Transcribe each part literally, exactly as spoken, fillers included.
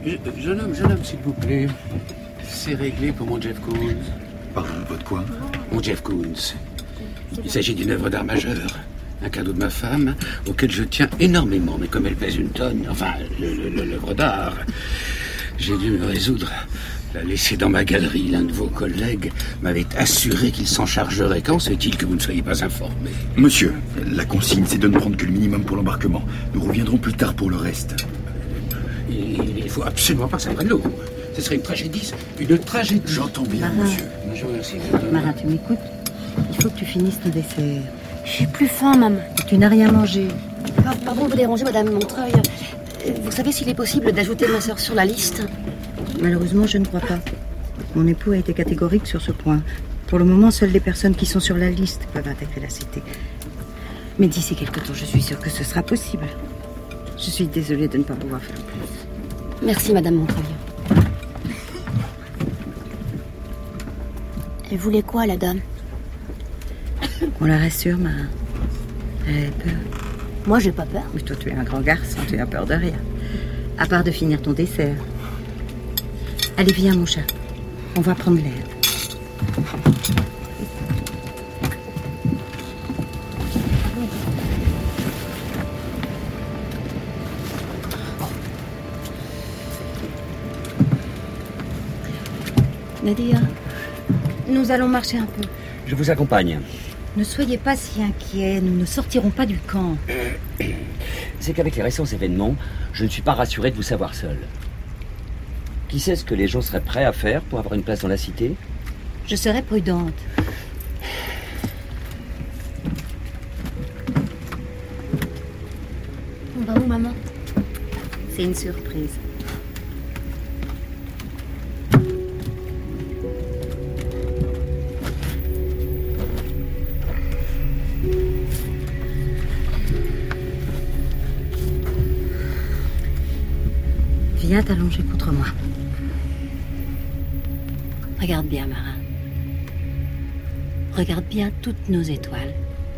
Je- Jeune homme, jeune homme, s'il vous plaît. C'est réglé pour mon Jeff Koons. Pardon, votre quoi? Mon Jeff Koons. Il s'agit d'une œuvre d'art majeure. Un cadeau de ma femme, auquel je tiens énormément. Mais comme elle pèse une tonne, enfin, le- le- le- l'œuvre d'art, j'ai dû me résoudre à la laisser dans ma galerie. L'un de vos collègues m'avait assuré qu'il s'en chargerait. Quand se fait-il que vous ne soyez pas informé? Monsieur, la consigne, c'est de ne prendre que le minimum pour l'embarquement. Nous reviendrons plus tard pour le reste. Il, il faut absolument pas que ça prenne l'eau. Ce serait une tragédie. Une tragédie. J'entends bien, Marin. monsieur. Je vous remercie. Marin, tu m'écoutes? Il faut que tu finisses ton dessert. J'ai plus faim, maman. Tu n'as rien mangé. Par- Pardon de vous déranger, Madame Montreuil. Euh, Vous savez s'il est possible d'ajouter ma sœur sur la liste? Malheureusement, je ne crois pas. Mon époux a été catégorique sur ce point. Pour le moment, seules les personnes qui sont sur la liste peuvent intégrer la cité. Mais d'ici quelque temps, je suis sûre que ce sera possible. Je suis désolée de ne pas pouvoir faire plus. Merci, Madame Montreuil. Elle voulait quoi, la dame? On la rassure, Marin. Elle avait peur. Moi, j'ai pas peur. Mais toi, tu es un grand garçon, tu as peur de rien. À part de finir ton dessert. Allez, viens, mon chat. On va prendre l'air. Nadia, nous allons marcher un peu. Je vous accompagne. Ne soyez pas si inquiets, nous ne sortirons pas du camp. C'est qu'avec les récents événements, je ne suis pas rassuré de vous savoir seul. Qui sait ce que les gens seraient prêts à faire pour avoir une place dans la cité? Je serai prudente. On va où, maman? C'est une surprise. Viens t'allonger contre moi. Regarde bien, Marin. Regarde bien toutes nos étoiles.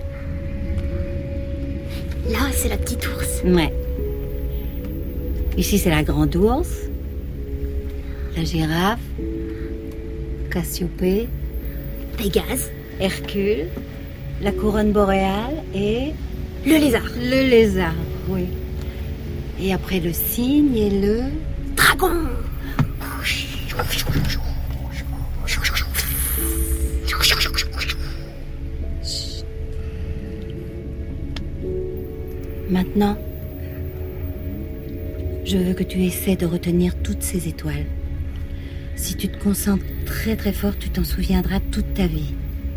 Là, c'est la petite ours. Ouais. Ici, c'est la grande ours, la girafe, Cassiopée, Pégase. Hercule, la couronne boréale et Le lézard. le lézard, oui. Et après le cygne et le... Dragon. Maintenant, je veux que tu essaies de retenir toutes ces étoiles. Si tu te concentres très très fort, tu t'en souviendras toute ta vie.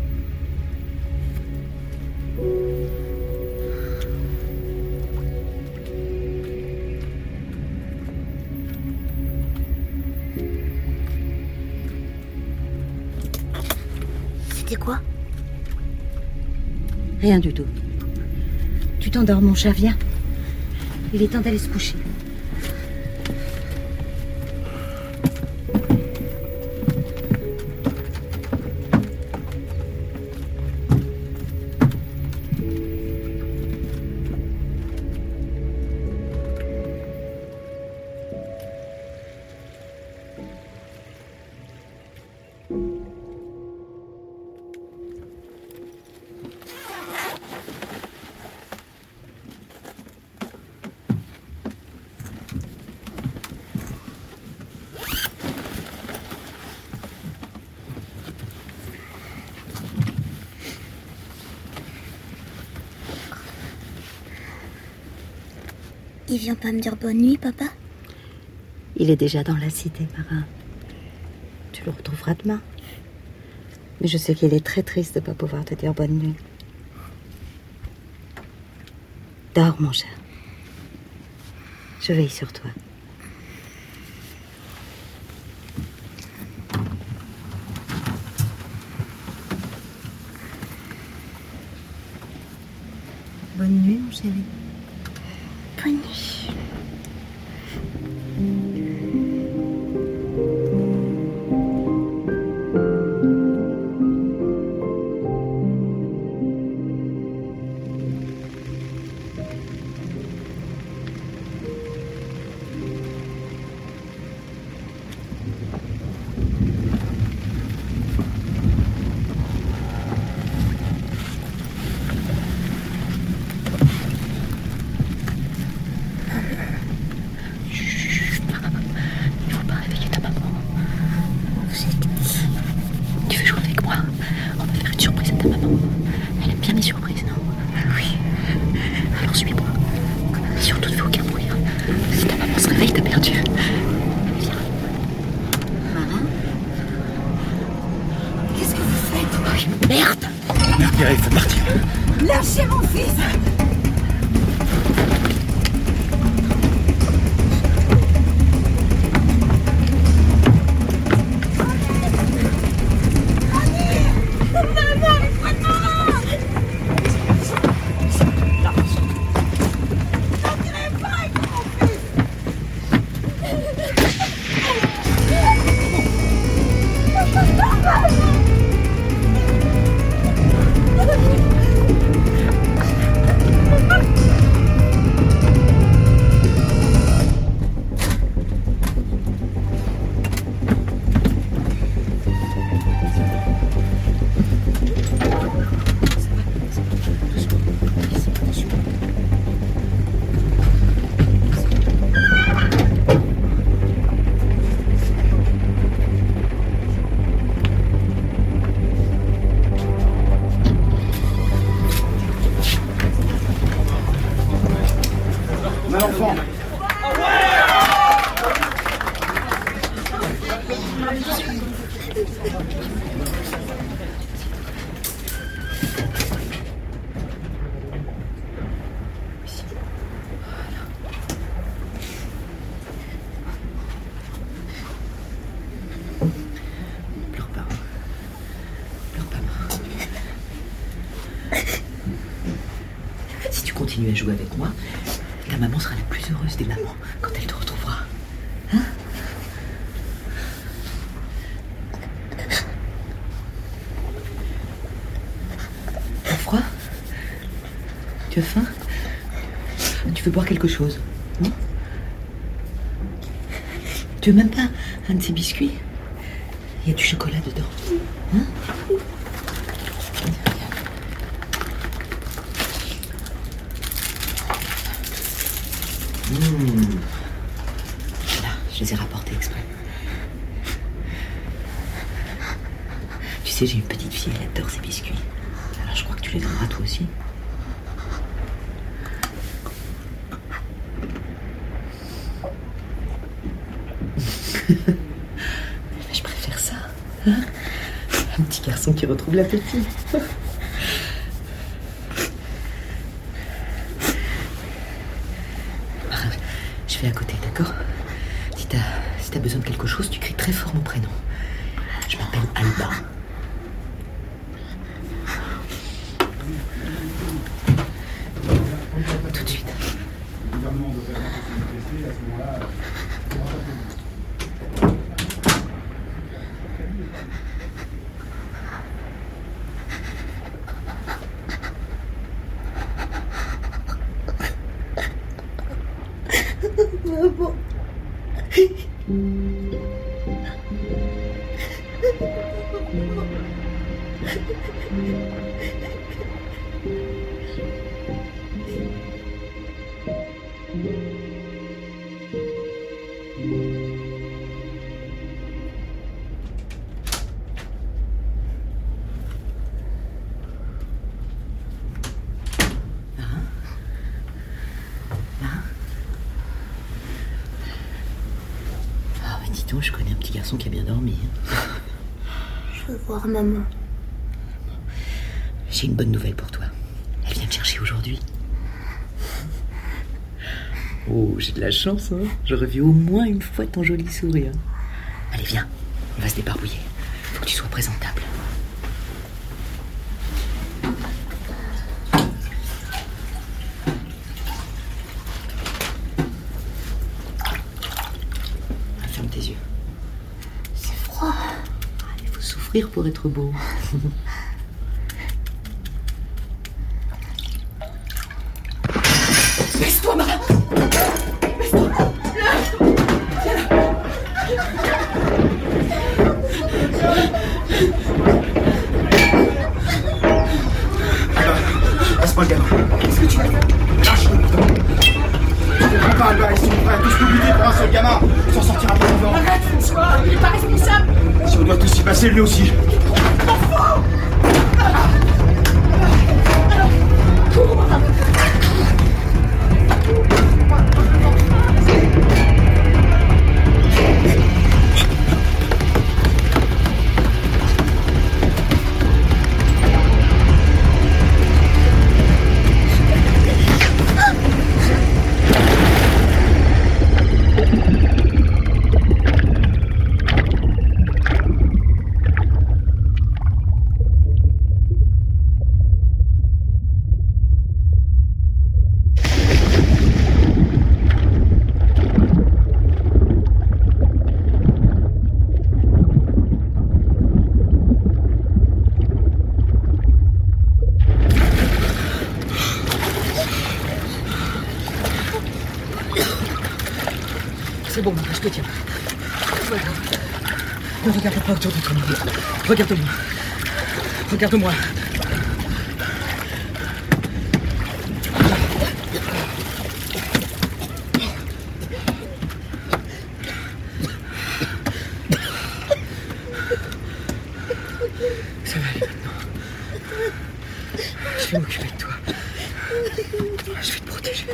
C'était quoi? Rien du tout. Tu t'endors, mon chat, viens. Il est temps d'aller se coucher. Il vient pas me dire bonne nuit, papa? Il est déjà dans la cité, Marin. Tu le retrouveras demain. Mais je sais qu'il est très triste de ne pas pouvoir te dire bonne nuit. Dors, mon chat. Je veille sur toi. Bonne nuit, mon chéri. Bonne nuit. Merde! Mère Pierre, il faut partir. Lâchez mon fils! Continue à jouer avec moi, ta maman sera la plus heureuse des mamans quand elle te retrouvera. Hein? T'as froid? Tu as faim? Tu veux boire quelque chose? Non? Tu veux même pas un de ces biscuits? Il y a du chocolat dedans. Hein? Mmh. Voilà, je les ai rapportés exprès. Tu sais, j'ai une petite fille, elle adore ces biscuits. Alors je crois que tu les donneras toi aussi. Je préfère ça. Hein? Un petit garçon qui retrouve l'appétit. À côté, d'accord? Si t'as si t'as besoin de quelque chose, tu cries très fort mon prénom. Je m'appelle Alba. Tout de suite. Maman. Je connais un petit garçon qui a bien dormi. Je veux voir maman. J'ai une bonne nouvelle pour toi. Elle vient te chercher aujourd'hui. Oh, j'ai de la chance, hein. J'aurais vu au moins une fois ton joli sourire. Allez, viens, on va se débarbouiller. Faut que tu sois présentable. Ferme tes yeux. C'est froid. Il faut souffrir pour être beau. Laisse-toi, Marie. Laisse-toi. Laisse-moi le gamin. Qu'est-ce que tu fais? Lâche-le. Je comprends pas, Alba. Ils sont prêts à tous nous buter pour un seul gamin. Il s'en sortira pas vivant. Arrête, François. Il est pas responsable. Si on doit tous y passer, lui aussi. Enfant. Alors, cours. bon, Marin, je te tiens. Voilà. Ne regarde pas autour de toi, Marin. Regarde-moi. Regarde-moi. Ça va aller maintenant. Je vais m'occuper de toi. Je vais te protéger.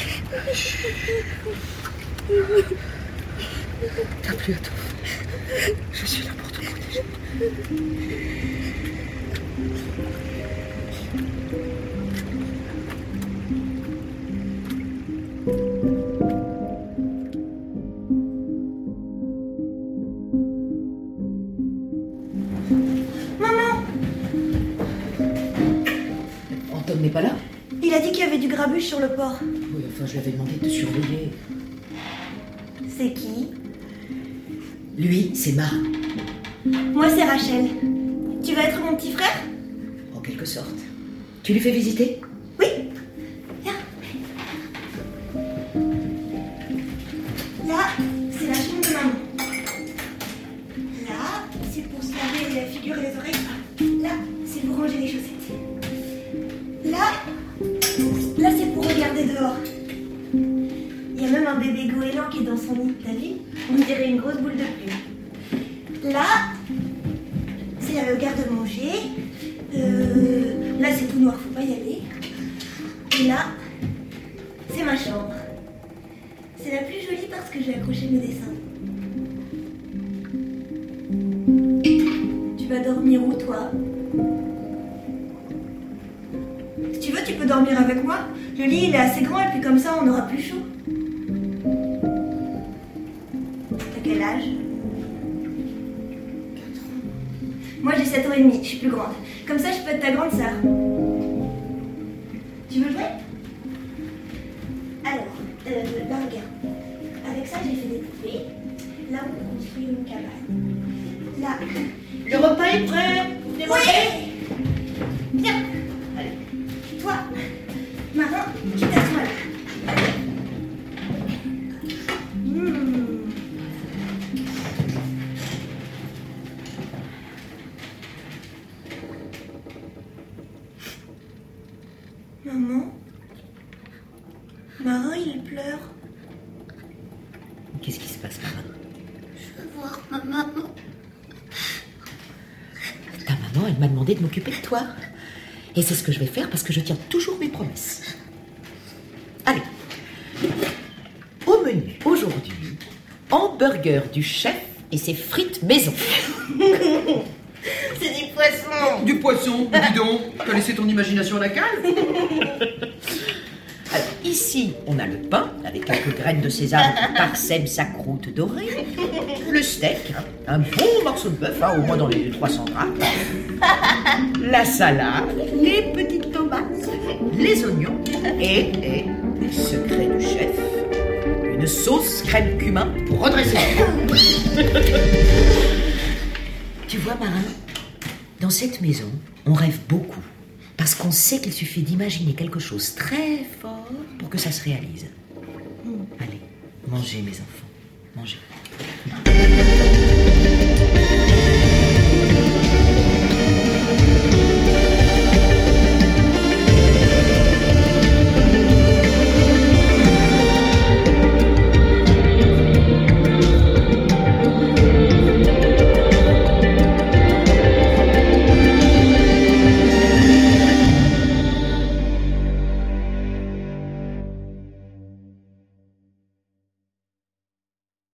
T'as plus à t'offrir. Je suis là pour te protéger. Maman! Antoine n'est pas là? Il a dit qu'il y avait du grabuge sur le port. Oui, enfin, je lui avais demandé de te surveiller. C'est qui? Lui, c'est Marin. Moi, c'est Rachel. Tu vas être mon petit frère? En quelque sorte. Tu lui fais visiter? Oui. Viens. Là, c'est la chambre de maman. Là, c'est pour se laver la figure et les oreilles. Là, c'est pour ranger les chaussettes. Là, là c'est pour regarder dehors. Il y a même un bébé goéland qui est dans son nid, t'as vu? On dirait une grosse boule de pluie. Là, c'est la garde-manger. Euh, là, c'est tout noir, faut pas y aller. Et là, c'est ma chambre. C'est la plus jolie parce que j'ai accroché mes dessins. Tu vas dormir où, toi? Si tu veux, tu peux dormir avec moi. Le lit, il est assez grand et puis comme ça, on aura plus chaud. T'as quel âge? quatre ans. Moi, j'ai sept ans et demi, je suis plus grande. Comme ça, je peux être ta grande sœur. Tu veux jouer? Alors, euh, là, regarde. Avec ça, j'ai fait des poupées. Là, on construit une cabane. Là, le repas est prêt. Oui. Viens. Allez. Toi, Marin, tu t'assois là. Mmh. Maman, Marin, il pleure. Qu'est-ce qui se passe, Marin? Je veux voir ma maman. Ta maman, elle m'a demandé de m'occuper de toi. Et c'est ce que je vais faire parce que je tiens toujours mes promesses. Allez. Au menu aujourd'hui, hamburger du chef et ses frites maison. C'est du poisson. Du poisson, dis donc. T'as laissé ton imagination à la cale? Alors, ici, on a le pain avec quelques graines de sésame qui parsèment sa croûte dorée. Le steak, hein, un bon morceau de bœuf, hein, au moins dans les trois cents grammes. La salade, les petites tomates, les oignons et, et, secret du chef, une sauce crème cumin pour redresser. Tu vois, Marin, dans cette maison, on rêve beaucoup. Parce qu'on sait qu'il suffit d'imaginer quelque chose très fort pour que ça se réalise. Allez, mangez, mes enfants, mangez.